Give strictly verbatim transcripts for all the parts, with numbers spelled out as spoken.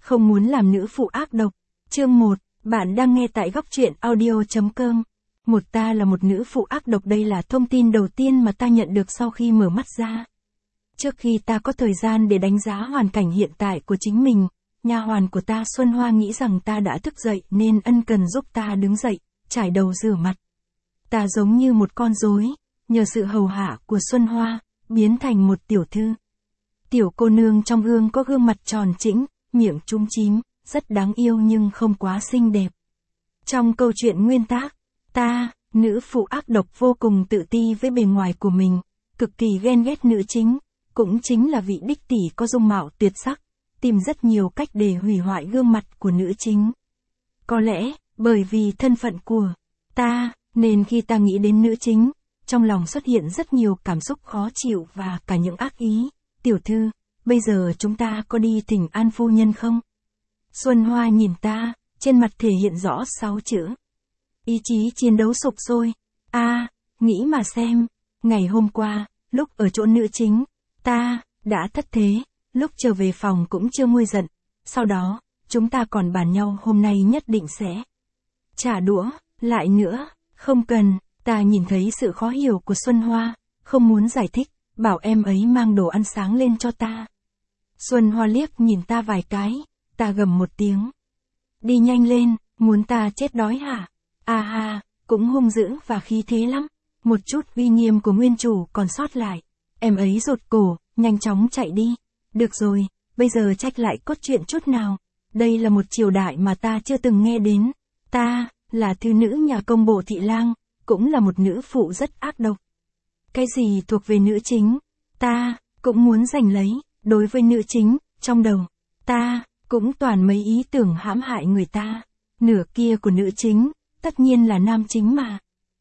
không muốn làm nữ phụ ác độc. Chương một, bạn đang nghe tại góc truyện audio chấm com. Một ta là một nữ phụ ác độc, đây là thông tin đầu tiên mà ta nhận được sau khi mở mắt ra. Trước khi ta có thời gian để đánh giá hoàn cảnh hiện tại của chính mình, nha hoàn của ta Xuân Hoa nghĩ rằng ta đã thức dậy nên ân cần giúp ta đứng dậy, chải đầu rửa mặt. Ta giống như một con rối, nhờ sự hầu hạ của Xuân Hoa, biến thành một tiểu thư. Tiểu cô nương trong gương có gương mặt tròn trĩnh, miệng chúm chím, rất đáng yêu nhưng không quá xinh đẹp. Trong câu chuyện nguyên tác, ta, nữ phụ ác độc vô cùng tự ti với bề ngoài của mình, cực kỳ ghen ghét nữ chính, cũng chính là vị đích tỷ có dung mạo tuyệt sắc, tìm rất nhiều cách để hủy hoại gương mặt của nữ chính. Có lẽ, bởi vì thân phận của ta, nên khi ta nghĩ đến nữ chính, trong lòng xuất hiện rất nhiều cảm xúc khó chịu và cả những ác ý. Tiểu thư, bây giờ chúng ta có đi thỉnh an phu nhân không? Xuân Hoa nhìn ta, trên mặt thể hiện rõ sáu chữ. Ý chí chiến đấu sục sôi. A, à, nghĩ mà xem, ngày hôm qua, lúc ở chỗ nữ chính, ta đã thất thế, lúc trở về phòng cũng chưa nguôi giận. Sau đó, chúng ta còn bàn nhau hôm nay nhất định sẽ trả đũa, lại nữa, không cần. Ta nhìn thấy sự khó hiểu của Xuân Hoa, không muốn giải thích, bảo em ấy mang đồ ăn sáng lên cho ta. Xuân Hoa liếc nhìn ta vài cái, ta gầm một tiếng. Đi nhanh lên, muốn ta chết đói hả? À ha, cũng hung dữ và khí thế lắm. Một chút uy nghiêm của nguyên chủ còn sót lại. Em ấy rụt cổ, nhanh chóng chạy đi. Được rồi, bây giờ trách lại cốt truyện chút nào. Đây là một triều đại mà ta chưa từng nghe đến. Ta, là thư nữ nhà công bộ thị lang, cũng là một nữ phụ rất ác độc. Cái gì thuộc về nữ chính, ta cũng muốn giành lấy. Đối với nữ chính, trong đầu ta cũng toàn mấy ý tưởng hãm hại người ta. Nửa kia của nữ chính, tất nhiên là nam chính mà.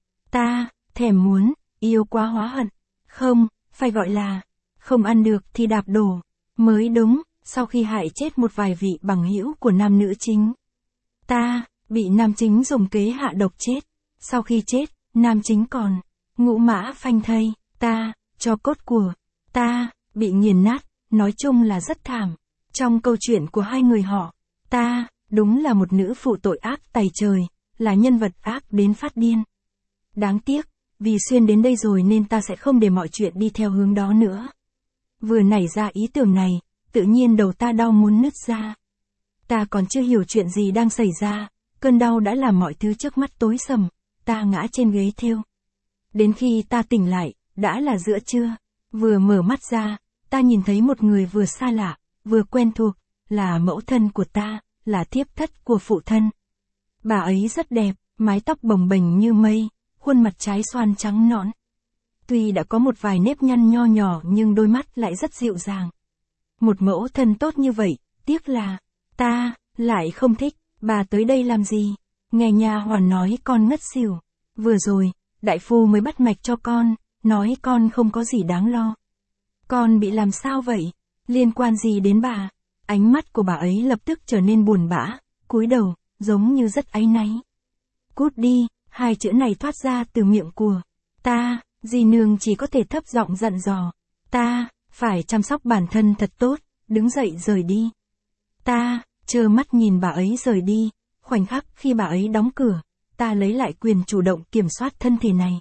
Ta thèm muốn, yêu quá hóa hận. Không, phải gọi là không ăn được thì đạp đổ mới đúng. Sau khi hại chết một vài vị bằng hữu của nam nữ chính, ta bị nam chính dùng kế hạ độc chết. Sau khi chết, nam chính còn ngũ mã phanh thây. Ta, cho cốt của ta bị nghiền nát, nói chung là rất thảm. Trong câu chuyện của hai người họ, ta đúng là một nữ phụ tội ác tày trời, là nhân vật ác đến phát điên. Đáng tiếc, vì xuyên đến đây rồi nên ta sẽ không để mọi chuyện đi theo hướng đó nữa. Vừa nảy ra ý tưởng này, tự nhiên đầu ta đau muốn nứt ra. Ta còn chưa hiểu chuyện gì đang xảy ra, cơn đau đã làm mọi thứ trước mắt tối sầm, ta ngã trên ghế thêu. Đến khi ta tỉnh lại, đã là giữa trưa. Vừa mở mắt ra, ta nhìn thấy một người vừa xa lạ, vừa quen thuộc, là mẫu thân của ta, là thiếp thất của phụ thân. Bà ấy rất đẹp, mái tóc bồng bềnh như mây, khuôn mặt trái xoan trắng nõn. Tuy đã có một vài nếp nhăn nho nhỏ nhưng đôi mắt lại rất dịu dàng. Một mẫu thân tốt như vậy, tiếc là ta lại không thích. Bà tới đây làm gì? Nghe nha hoàn nói con ngất xỉu. Vừa rồi, đại phu mới bắt mạch cho con, nói con không có gì đáng lo. Con bị làm sao vậy? Liên quan gì đến bà? Ánh mắt của bà ấy lập tức trở nên buồn bã, cúi đầu, giống như rất áy náy. Cút đi, hai chữ này thoát ra từ miệng của ta, dì nương chỉ có thể thấp giọng dặn dò. Ta, phải chăm sóc bản thân thật tốt, đứng dậy rời đi. Ta, trơ mắt nhìn bà ấy rời đi, khoảnh khắc khi bà ấy đóng cửa, ta lấy lại quyền chủ động kiểm soát thân thể này.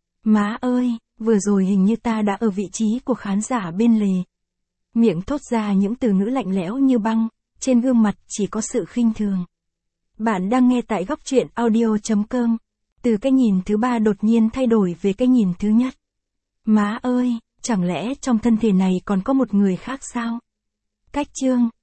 Má ơi, vừa rồi hình như ta đã ở vị trí của khán giả bên lề. Miệng thốt ra những từ ngữ lạnh lẽo như băng, trên gương mặt chỉ có sự khinh thường. Bạn đang nghe tại góc truyện audio chấm com. Từ cái nhìn thứ ba đột nhiên thay đổi về cái nhìn thứ nhất. Má ơi, chẳng lẽ trong thân thể này còn có một người khác sao? Cách chương